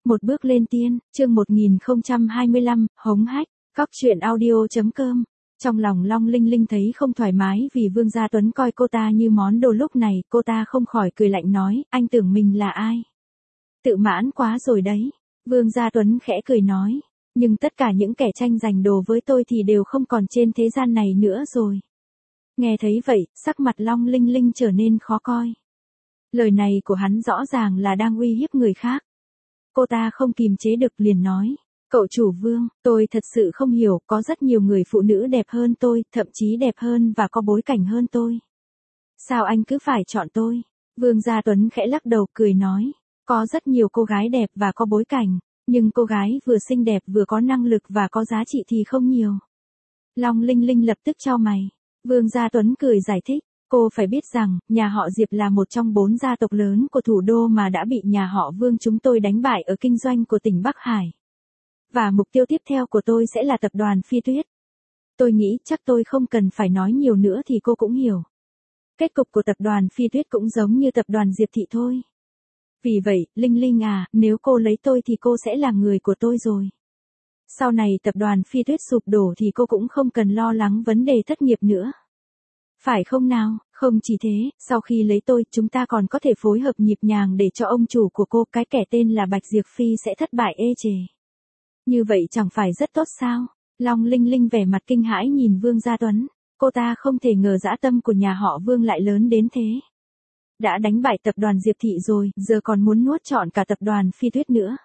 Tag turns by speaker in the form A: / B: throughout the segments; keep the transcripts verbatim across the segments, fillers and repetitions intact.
A: Một bước lên tiên, chương một nghìn không trăm hai mươi lăm, hống hách, cóc truyện audio.com. Trong lòng Long Linh Linh thấy không thoải mái vì Vương Gia Tuấn coi cô ta như món đồ, lúc này cô ta không khỏi cười lạnh nói, anh tưởng mình là ai? Tự mãn quá rồi đấy. Vương Gia Tuấn khẽ cười nói, nhưng tất cả những kẻ tranh giành đồ với tôi thì đều không còn trên thế gian này nữa rồi. Nghe thấy vậy, sắc mặt Long Linh Linh trở nên khó coi. Lời này của hắn rõ ràng là đang uy hiếp người khác. Cô ta không kìm chế được liền nói, cậu chủ Vương, tôi thật sự không hiểu, có rất nhiều người phụ nữ đẹp hơn tôi, thậm chí đẹp hơn và có bối cảnh hơn tôi. Sao anh cứ phải chọn tôi? Vương Gia Tuấn khẽ lắc đầu cười nói, có rất nhiều cô gái đẹp và có bối cảnh, nhưng cô gái vừa xinh đẹp vừa có năng lực và có giá trị thì không nhiều. Long Linh Linh lập tức chau mày. Vương Gia Tuấn cười giải thích, cô phải biết rằng, nhà họ Diệp là một trong bốn gia tộc lớn của thủ đô mà đã bị nhà họ Vương chúng tôi đánh bại ở kinh doanh của tỉnh Bắc Hải. Và mục tiêu tiếp theo của tôi sẽ là tập đoàn Phi Tuyết. Tôi nghĩ chắc tôi không cần phải nói nhiều nữa thì cô cũng hiểu. Kết cục của tập đoàn Phi Tuyết cũng giống như tập đoàn Diệp Thị thôi. Vì vậy, Linh Linh à, nếu cô lấy tôi thì cô sẽ là người của tôi rồi. Sau này tập đoàn Phi Tuyết sụp đổ thì cô cũng không cần lo lắng vấn đề thất nghiệp nữa. Phải không nào? Không chỉ thế, sau khi lấy tôi, chúng ta còn có thể phối hợp nhịp nhàng để cho ông chủ của cô, cái kẻ tên là Bạch Diệp Phi sẽ thất bại ê chề. Như vậy chẳng phải rất tốt sao? Long Linh Linh vẻ mặt kinh hãi nhìn Vương Gia Tuấn. Cô ta không thể ngờ dã tâm của nhà họ Vương lại lớn đến thế. Đã đánh bại tập đoàn Diệp Thị rồi, giờ còn muốn nuốt trọn cả tập đoàn Phi Tuyết nữa.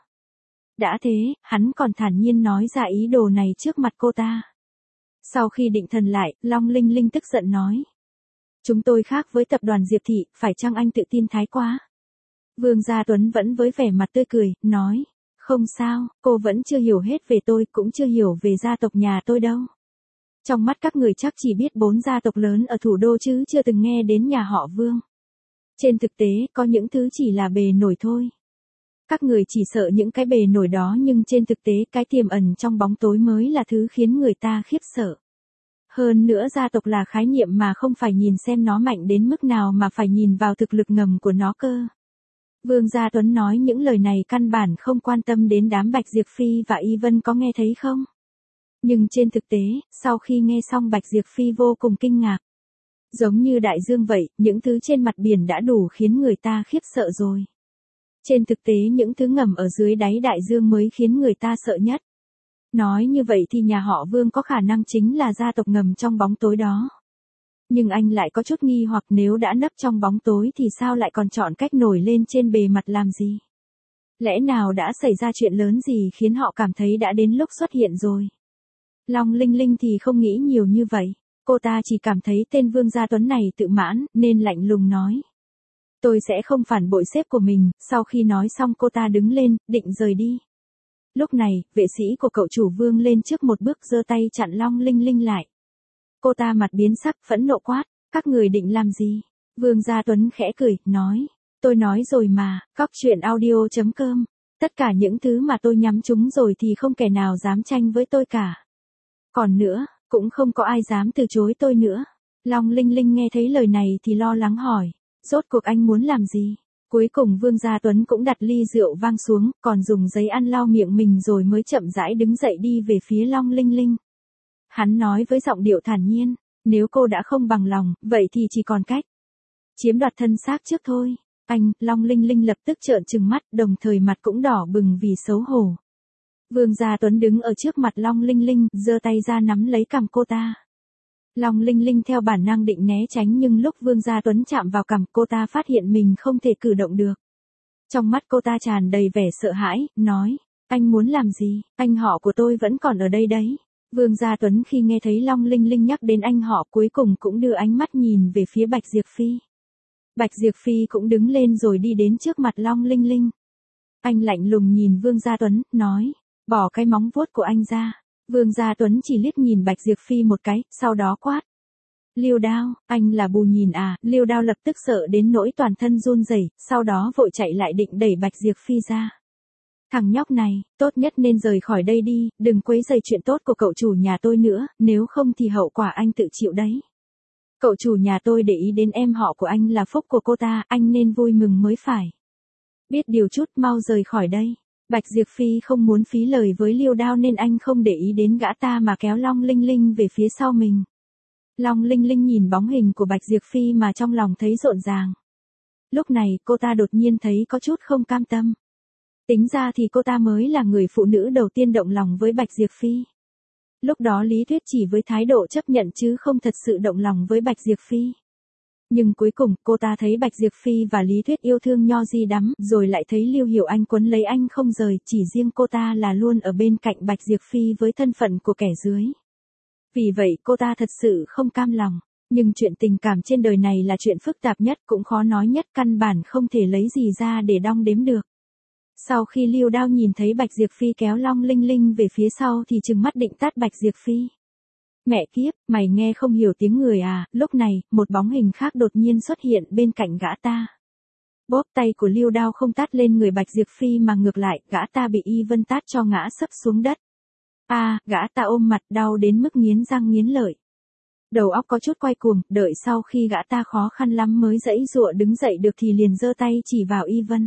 A: Đã thế, hắn còn thản nhiên nói ra ý đồ này trước mặt cô ta. Sau khi định thần lại, Long Linh Linh tức giận nói. Chúng tôi khác với tập đoàn Diệp Thị, phải chăng anh tự tin thái quá? Vương Gia Tuấn vẫn với vẻ mặt tươi cười, nói. Không sao, cô vẫn chưa hiểu hết về tôi, cũng chưa hiểu về gia tộc nhà tôi đâu. Trong mắt các người chắc chỉ biết bốn gia tộc lớn ở thủ đô chứ chưa từng nghe đến nhà họ Vương. Trên thực tế, có những thứ chỉ là bề nổi thôi. Các người chỉ sợ những cái bề nổi đó nhưng trên thực tế cái tiềm ẩn trong bóng tối mới là thứ khiến người ta khiếp sợ. Hơn nữa gia tộc là khái niệm mà không phải nhìn xem nó mạnh đến mức nào mà phải nhìn vào thực lực ngầm của nó cơ. Vương Gia Tuấn nói những lời này căn bản không quan tâm đến đám Bạch Diệp Phi và Y Vân có nghe thấy không? Nhưng trên thực tế, sau khi nghe xong Bạch Diệp Phi vô cùng kinh ngạc. Giống như đại dương vậy, những thứ trên mặt biển đã đủ khiến người ta khiếp sợ rồi. Trên thực tế những thứ ngầm ở dưới đáy đại dương mới khiến người ta sợ nhất. Nói như vậy thì nhà họ Vương có khả năng chính là gia tộc ngầm trong bóng tối đó. Nhưng anh lại có chút nghi hoặc nếu đã nấp trong bóng tối thì sao lại còn chọn cách nổi lên trên bề mặt làm gì? Lẽ nào đã xảy ra chuyện lớn gì khiến họ cảm thấy đã đến lúc xuất hiện rồi? Long Linh Linh thì không nghĩ nhiều như vậy. Cô ta chỉ cảm thấy tên Vương Gia Tuấn này tự mãn nên lạnh lùng nói. Tôi sẽ không phản bội sếp của mình. Sau khi nói xong cô ta đứng lên, định rời đi. Lúc này, vệ sĩ của cậu chủ Vương lên trước một bước giơ tay chặn Long Linh Linh lại. Cô ta mặt biến sắc, phẫn nộ quát, các người định làm gì? Vương Gia Tuấn khẽ cười, nói, tôi nói rồi mà, cóc truyện audio.com, tất cả những thứ mà tôi nhắm trúng rồi thì không kẻ nào dám tranh với tôi cả. Còn nữa, cũng không có ai dám từ chối tôi nữa. Long Linh Linh nghe thấy lời này thì lo lắng hỏi, rốt cuộc anh muốn làm gì? Cuối cùng Vương Gia Tuấn cũng đặt ly rượu vang xuống, còn dùng giấy ăn lau miệng mình rồi mới chậm rãi đứng dậy đi về phía Long Linh Linh. Hắn nói với giọng điệu thản nhiên, nếu cô đã không bằng lòng, vậy thì chỉ còn cách chiếm đoạt thân xác trước thôi. Anh, Long Linh Linh lập tức trợn trừng mắt, đồng thời mặt cũng đỏ bừng vì xấu hổ. Vương Gia Tuấn đứng ở trước mặt Long Linh Linh, giơ tay ra nắm lấy cằm cô ta. Long Linh Linh theo bản năng định né tránh nhưng lúc Vương Gia Tuấn chạm vào cằm cô ta phát hiện mình không thể cử động được. Trong mắt cô ta tràn đầy vẻ sợ hãi, nói, anh muốn làm gì, anh họ của tôi vẫn còn ở đây đấy. Vương Gia Tuấn khi nghe thấy Long Linh Linh nhắc đến anh họ cuối cùng cũng đưa ánh mắt nhìn về phía Bạch Diệp Phi. Bạch Diệp Phi cũng đứng lên rồi đi đến trước mặt Long Linh Linh. Anh lạnh lùng nhìn Vương Gia Tuấn, nói, bỏ cái móng vuốt của anh ra. Vương Gia Tuấn chỉ liếc nhìn Bạch Diệp Phi một cái, sau đó quát. Liêu Đao, anh là bù nhìn à? Liêu Đao lập tức sợ đến nỗi toàn thân run rẩy, sau đó vội chạy lại định đẩy Bạch Diệp Phi ra. Thằng nhóc này, tốt nhất nên rời khỏi đây đi, đừng quấy rầy chuyện tốt của cậu chủ nhà tôi nữa, nếu không thì hậu quả anh tự chịu đấy. Cậu chủ nhà tôi để ý đến em họ của anh là phúc của cô ta, anh nên vui mừng mới phải. Biết điều chút, mau rời khỏi đây. Bạch Diệp Phi không muốn phí lời với Liêu Đao nên anh không để ý đến gã ta mà kéo Long Linh Linh về phía sau mình. Long Linh Linh nhìn bóng hình của Bạch Diệp Phi mà trong lòng thấy rộn ràng. Lúc này cô ta đột nhiên thấy có chút không cam tâm. Tính ra thì cô ta mới là người phụ nữ đầu tiên động lòng với Bạch Diệp Phi. Lúc đó Lý Thuyết chỉ với thái độ chấp nhận chứ không thật sự động lòng với Bạch Diệp Phi. Nhưng cuối cùng cô ta thấy Bạch Diệp Phi và Lý Thuyết yêu thương Nho Di đắm, rồi lại thấy Lưu Hiểu Anh quấn lấy anh không rời, chỉ riêng cô ta là luôn ở bên cạnh Bạch Diệp Phi với thân phận của kẻ dưới. Vì vậy cô ta thật sự không cam lòng, nhưng chuyện tình cảm trên đời này là chuyện phức tạp nhất cũng khó nói nhất, căn bản không thể lấy gì ra để đong đếm được. Sau khi Liêu Đao nhìn thấy Bạch Diệp Phi kéo Long Linh Linh về phía sau thì trừng mắt định tát Bạch Diệp Phi. Mẹ kiếp, mày nghe không hiểu tiếng người à? Lúc này, một bóng hình khác đột nhiên xuất hiện bên cạnh gã ta. Bóp tay của Liêu Đao không tát lên người Bạch Diệp Phi mà ngược lại, gã ta bị Y Vân tát cho ngã sấp xuống đất. A, à, gã ta ôm mặt đau đến mức nghiến răng nghiến lợi. Đầu óc có chút quay cuồng, đợi sau khi gã ta khó khăn lắm mới giãy giụa đứng dậy được thì liền giơ tay chỉ vào Y Vân.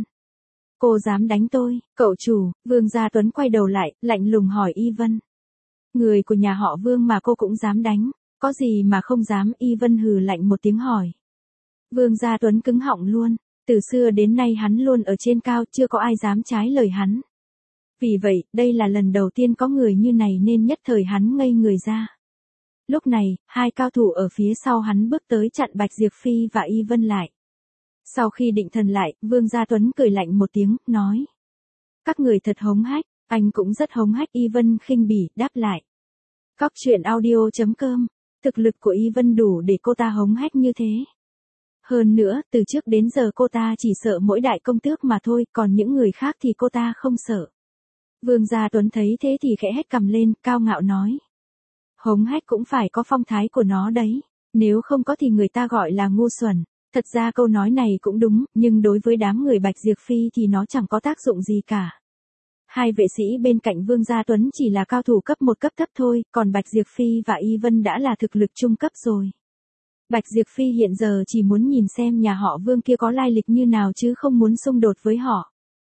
A: Cô dám đánh tôi, cậu chủ? Vương Gia Tuấn quay đầu lại, lạnh lùng hỏi Y Vân. Người của nhà họ Vương mà cô cũng dám đánh, có gì mà không dám? Y Vân hừ lạnh một tiếng hỏi. Vương Gia Tuấn cứng họng luôn, từ xưa đến nay hắn luôn ở trên cao, chưa có ai dám trái lời hắn. Vì vậy, đây là lần đầu tiên có người như này nên nhất thời hắn ngây người ra. Lúc này, hai cao thủ ở phía sau hắn bước tới chặn Bạch Diệp Phi và Y Vân lại. Sau khi định thần lại, Vương Gia Tuấn cười lạnh một tiếng, nói. Các người thật hống hách, anh cũng rất hống hách. Y Vân khinh bỉ, đáp lại. Cóc truyện audio chấm com, thực lực của Y Vân đủ để cô ta hống hách như thế. Hơn nữa, từ trước đến giờ cô ta chỉ sợ mỗi đại công tước mà thôi, còn những người khác thì cô ta không sợ. Vương Gia Tuấn thấy thế thì khẽ hét cằm lên, cao ngạo nói. Hống hách cũng phải có phong thái của nó đấy, nếu không có thì người ta gọi là ngu xuẩn. Thật ra câu nói này cũng đúng, nhưng đối với đám người Bạch Diệp Phi thì nó chẳng có tác dụng gì cả. Hai vệ sĩ bên cạnh Vương Gia Tuấn chỉ là cao thủ cấp một cấp thấp thôi, còn Bạch Diệp Phi và Y Vân đã là thực lực trung cấp rồi. Bạch Diệp Phi hiện giờ chỉ muốn nhìn xem nhà họ Vương kia có lai lịch như nào chứ không muốn xung đột với họ.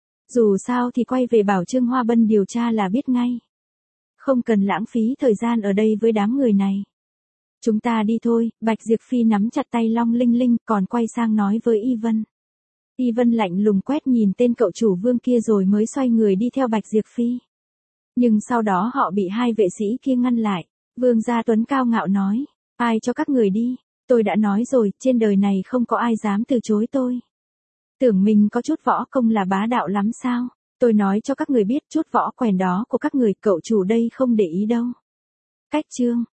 A: Dù sao thì quay về bảo Trương Hoa Bân điều tra là biết ngay. Không cần lãng phí thời gian ở đây với đám người này. Chúng ta đi thôi. Bạch Diệp Phi nắm chặt tay Long Linh Linh còn quay sang nói với Y Vân. Y Vân lạnh lùng quét nhìn tên cậu chủ Vương kia rồi mới xoay người đi theo Bạch Diệp Phi. Nhưng sau đó họ bị hai vệ sĩ kia ngăn lại. Vương Gia Tuấn cao ngạo nói. Ai cho các người đi? Tôi đã nói rồi, trên đời này không có ai dám từ chối tôi. Tưởng mình có chút võ công là bá đạo lắm sao? Tôi nói cho các người biết chút võ quèn đó của các người, cậu chủ đây không để ý đâu. Cách chương